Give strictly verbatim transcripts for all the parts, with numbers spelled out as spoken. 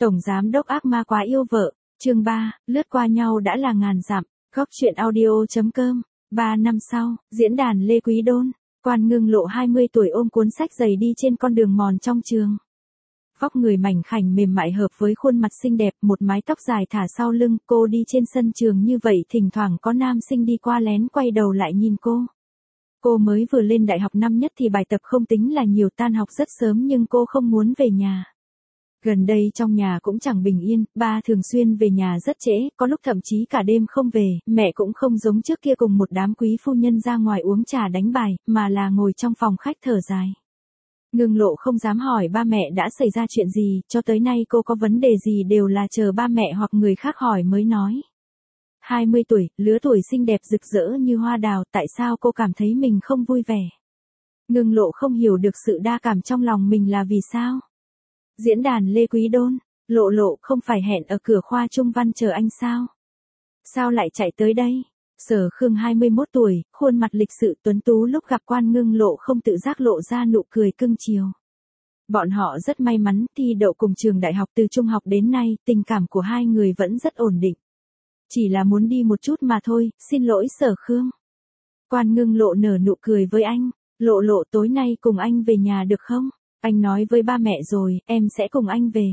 Tổng giám đốc ác ma quá yêu vợ, chương ba, lướt qua nhau đã là ngàn dặm, góc truyện audio.com, ba năm sau, diễn đàn Lê Quý Đôn, Quan Ngưng Lộ hai mươi tuổi ôm cuốn sách dày đi trên con đường mòn trong trường. Vóc người mảnh khảnh mềm mại hợp với khuôn mặt xinh đẹp, một mái tóc dài thả sau lưng, cô đi trên sân trường như vậy thỉnh thoảng có nam sinh đi qua lén quay đầu lại nhìn cô. Cô mới vừa lên đại học năm nhất thì bài tập không tính là nhiều, tan học rất sớm nhưng cô không muốn về nhà. Gần đây trong nhà cũng chẳng bình yên, ba thường xuyên về nhà rất trễ, có lúc thậm chí cả đêm không về, mẹ cũng không giống trước kia cùng một đám quý phu nhân ra ngoài uống trà đánh bài, mà là ngồi trong phòng khách thở dài. Ngưng Lộ không dám hỏi ba mẹ đã xảy ra chuyện gì, cho tới nay cô có vấn đề gì đều là chờ ba mẹ hoặc người khác hỏi mới nói. hai mươi tuổi, lứa tuổi xinh đẹp rực rỡ như hoa đào, tại sao cô cảm thấy mình không vui vẻ? Ngưng Lộ không hiểu được sự đa cảm trong lòng mình là vì sao. Diễn đàn Lê Quý Đôn, Lộ Lộ không phải hẹn ở cửa khoa trung văn chờ anh sao? Sao lại chạy tới đây? Sở Khương hai mươi mốt tuổi, khuôn mặt lịch sự tuấn tú lúc gặp Quan Ngưng Lộ không tự giác lộ ra nụ cười cưng chiều. Bọn họ rất may mắn thi đậu cùng trường đại học từ trung học đến nay, tình cảm của hai người vẫn rất ổn định. Chỉ là muốn đi một chút mà thôi, xin lỗi Sở Khương. Quan Ngưng Lộ nở nụ cười với anh, Lộ Lộ tối nay cùng anh về nhà được không? Anh nói với ba mẹ rồi, em sẽ cùng anh về.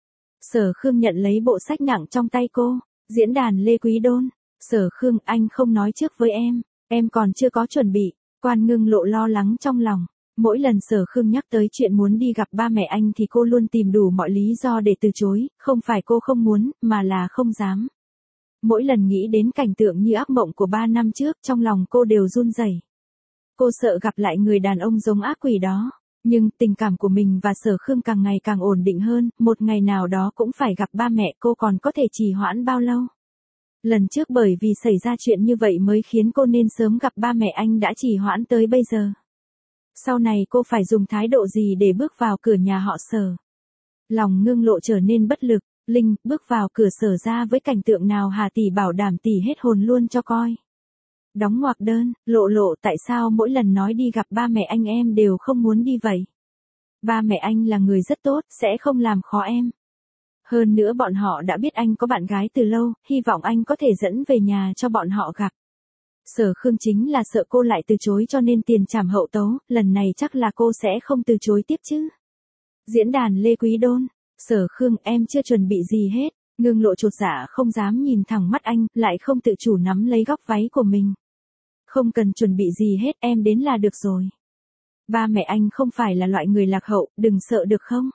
Sở Khương nhận lấy bộ sách nặng trong tay cô, diễn đàn Lê Quý Đôn. Sở Khương, anh không nói trước với em, em còn chưa có chuẩn bị. Quan Ngưng Lộ lo lắng trong lòng. Mỗi lần Sở Khương nhắc tới chuyện muốn đi gặp ba mẹ anh thì cô luôn tìm đủ mọi lý do để từ chối, không phải cô không muốn, mà là không dám. Mỗi lần nghĩ đến cảnh tượng như ác mộng của ba năm trước, trong lòng cô đều run rẩy. Cô sợ gặp lại người đàn ông giống ác quỷ đó. Nhưng tình cảm của mình và Sở Khương càng ngày càng ổn định hơn, một ngày nào đó cũng phải gặp ba mẹ, cô còn có thể trì hoãn bao lâu. Lần trước bởi vì xảy ra chuyện như vậy mới khiến cô nên sớm gặp ba mẹ anh đã trì hoãn tới bây giờ. Sau này cô phải dùng thái độ gì để bước vào cửa nhà họ Sở? Lòng Ngưng Lộ trở nên bất lực, Linh, bước vào cửa Sở ra với cảnh tượng nào Hà tỷ bảo đảm tỷ hết hồn luôn cho coi. Đóng ngoặc đơn, Lộ Lộ tại sao mỗi lần nói đi gặp ba mẹ anh em đều không muốn đi vậy? Ba mẹ anh là người rất tốt, sẽ không làm khó em. Hơn nữa bọn họ đã biết anh có bạn gái từ lâu, hy vọng anh có thể dẫn về nhà cho bọn họ gặp. Sở Khương chính là sợ cô lại từ chối cho nên tiền trảm hậu tấu, lần này chắc là cô sẽ không từ chối tiếp chứ. Diễn đàn Lê Quý Đôn, Sở Khương, em chưa chuẩn bị gì hết. Ngưng Lộ chột dạ không dám nhìn thẳng mắt anh, lại không tự chủ nắm lấy góc váy của mình. Không cần chuẩn bị gì hết, em đến là được rồi. Ba mẹ anh không phải là loại người lạc hậu, đừng sợ được không?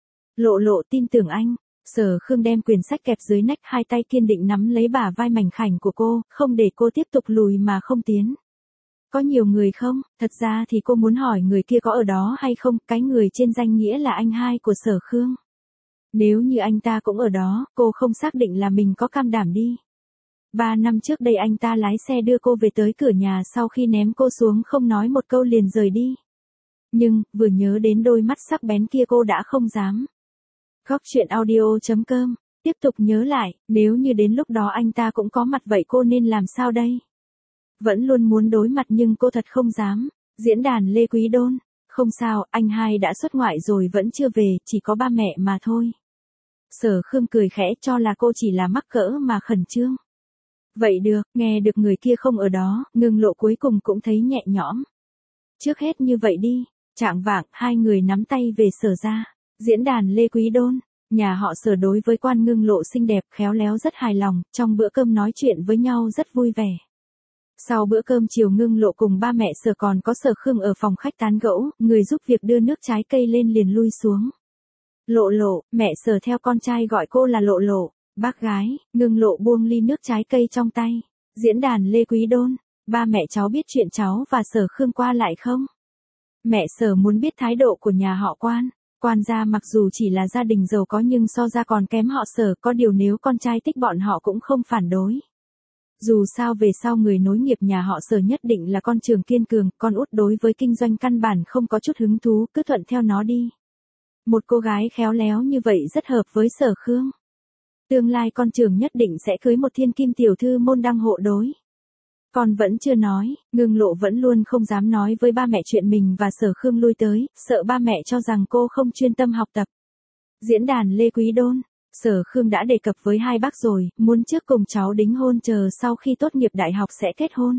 Lộ Lộ tin tưởng anh. Sở Khương đem quyển sách kẹp dưới nách, hai tay kiên định nắm lấy bả vai mảnh khảnh của cô, không để cô tiếp tục lùi mà không tiến. Có nhiều người không? Thật ra thì cô muốn hỏi người kia có ở đó hay không, cái người trên danh nghĩa là anh hai của Sở Khương. Nếu như anh ta cũng ở đó, cô không xác định là mình có cam đảm đi. Ba năm trước đây anh ta lái xe đưa cô về tới cửa nhà sau khi ném cô xuống không nói một câu liền rời đi. Nhưng, vừa nhớ đến đôi mắt sắc bén kia cô đã không dám. Góc truyện audio.com, tiếp tục nhớ lại, nếu như đến lúc đó anh ta cũng có mặt vậy cô nên làm sao đây? Vẫn luôn muốn đối mặt nhưng cô thật không dám. Diễn đàn Lê Quý Đôn, không sao, anh hai đã xuất ngoại rồi vẫn chưa về, chỉ có ba mẹ mà thôi. Sở Khương cười khẽ cho là cô chỉ là mắc cỡ mà khẩn trương. Vậy được, nghe được người kia không ở đó, Ngưng Lộ cuối cùng cũng thấy nhẹ nhõm. Trước hết như vậy đi, chạng vạng, hai người nắm tay về Sở ra. Diễn đàn Lê Quý Đôn, nhà họ Sở đối với Quan Ngưng Lộ xinh đẹp, khéo léo rất hài lòng, trong bữa cơm nói chuyện với nhau rất vui vẻ. Sau bữa cơm chiều Ngưng Lộ cùng ba mẹ Sở còn có Sở Khương ở phòng khách tán gẫu, người giúp việc đưa nước trái cây lên liền lui xuống. Lộ Lộ, mẹ Sở theo con trai gọi cô là Lộ Lộ. Bác gái, Ngưng Lộ buông ly nước trái cây trong tay. Diễn đàn Lê Quý Đôn, ba mẹ cháu biết chuyện cháu và Sở Khương qua lại không? Mẹ Sở muốn biết thái độ của nhà họ Quan. Quan gia mặc dù chỉ là gia đình giàu có nhưng so ra còn kém họ Sở, có điều nếu con trai thích bọn họ cũng không phản đối. Dù sao về sau người nối nghiệp nhà họ Sở nhất định là con Trường kiên cường, con út đối với kinh doanh căn bản không có chút hứng thú, cứ thuận theo nó đi. Một cô gái khéo léo như vậy rất hợp với Sở Khương. Tương lai con Trường nhất định sẽ cưới một thiên kim tiểu thư môn đăng hộ đối. Con vẫn chưa nói, Ngưng Lộ vẫn luôn không dám nói với ba mẹ chuyện mình và Sở Khương lui tới, sợ ba mẹ cho rằng cô không chuyên tâm học tập. Diễn đàn Lê Quý Đôn, Sở Khương đã đề cập với hai bác rồi, muốn trước cùng cháu đính hôn chờ sau khi tốt nghiệp đại học sẽ kết hôn.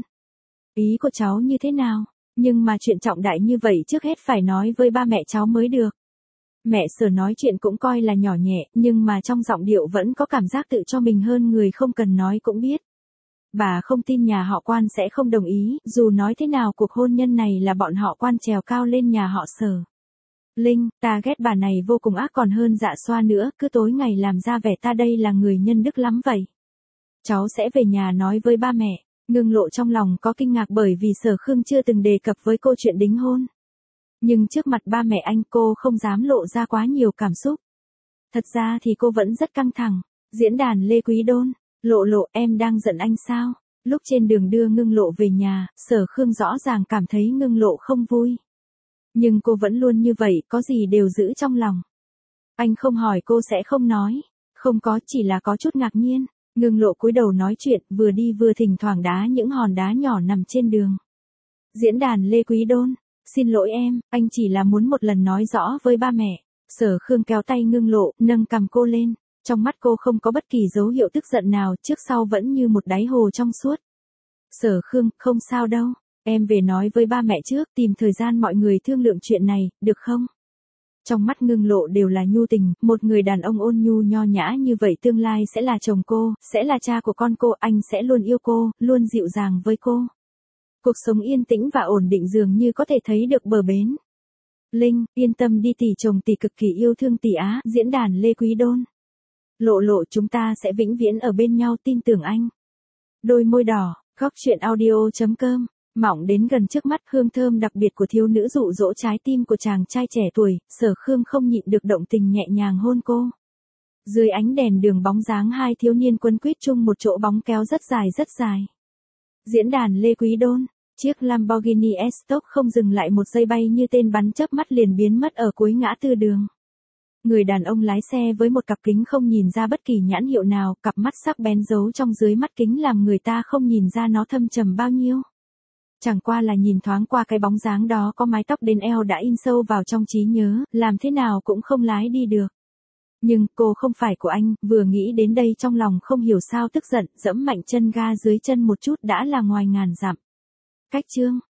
Ý của cháu như thế nào? Nhưng mà chuyện trọng đại như vậy trước hết phải nói với ba mẹ cháu mới được. Mẹ Sở nói chuyện cũng coi là nhỏ nhẹ, nhưng mà trong giọng điệu vẫn có cảm giác tự cho mình hơn người không cần nói cũng biết. Bà không tin nhà họ Quan sẽ không đồng ý, dù nói thế nào cuộc hôn nhân này là bọn họ Quan trèo cao lên nhà họ Sở. Linh, ta ghét bà này vô cùng ác còn hơn Dạ Xoa nữa, cứ tối ngày làm ra vẻ ta đây là người nhân đức lắm vậy. Cháu sẽ về nhà nói với ba mẹ. Ngưng Lộ trong lòng có kinh ngạc bởi vì Sở Khương chưa từng đề cập với cô chuyện đính hôn. Nhưng trước mặt ba mẹ anh cô không dám lộ ra quá nhiều cảm xúc. Thật ra thì cô vẫn rất căng thẳng. Diễn đàn Lê Quý Đôn, Lộ Lộ em đang giận anh sao? Lúc trên đường đưa Ngưng Lộ về nhà, Sở Khương rõ ràng cảm thấy Ngưng Lộ không vui. Nhưng cô vẫn luôn như vậy, có gì đều giữ trong lòng. Anh không hỏi cô sẽ không nói. Không có, chỉ là có chút ngạc nhiên. Ngưng Lộ cúi đầu nói chuyện, vừa đi vừa thỉnh thoảng đá những hòn đá nhỏ nằm trên đường. Diễn đàn Lê Quý Đôn, xin lỗi em, anh chỉ là muốn một lần nói rõ với ba mẹ. Sở Khương kéo tay Ngưng Lộ, nâng cằm cô lên. Trong mắt cô không có bất kỳ dấu hiệu tức giận nào, trước sau vẫn như một đáy hồ trong suốt. Sở Khương, không sao đâu. Em về nói với ba mẹ trước, tìm thời gian mọi người thương lượng chuyện này, được không? Trong mắt Ngưng Lộ đều là nhu tình, một người đàn ông ôn nhu nho nhã như vậy tương lai sẽ là chồng cô, sẽ là cha của con cô, anh sẽ luôn yêu cô, luôn dịu dàng với cô. Cuộc sống yên tĩnh và ổn định dường như có thể thấy được bờ bến. Linh, yên tâm đi tỷ chồng tỷ cực kỳ yêu thương tỷ á, diễn đàn Lê Quý Đôn. Lộ Lộ chúng ta sẽ vĩnh viễn ở bên nhau tin tưởng anh. Đôi môi đỏ, góc truyện audio chấm com. Mỏng đến gần trước mắt, hương thơm đặc biệt của thiếu nữ dụ dỗ trái tim của chàng trai trẻ tuổi, Sở Khương không nhịn được động tình nhẹ nhàng hôn cô. Dưới ánh đèn đường bóng dáng hai thiếu niên quấn quýt chung một chỗ bóng kéo rất dài rất dài. Diễn đàn Lê Quý Đôn, chiếc Lamborghini S-Stock không dừng lại một giây bay như tên bắn chớp mắt liền biến mất ở cuối ngã tư đường. Người đàn ông lái xe với một cặp kính không nhìn ra bất kỳ nhãn hiệu nào, cặp mắt sắc bén giấu trong dưới mắt kính làm người ta không nhìn ra nó thâm trầm bao nhiêu. Chẳng qua là nhìn thoáng qua cái bóng dáng đó có mái tóc đến eo đã in sâu vào trong trí nhớ, làm thế nào cũng không lái đi được. Nhưng cô không phải của anh, vừa nghĩ đến đây trong lòng không hiểu sao tức giận, dẫm mạnh chân ga dưới chân một chút đã là ngoài ngàn dặm. Cách chương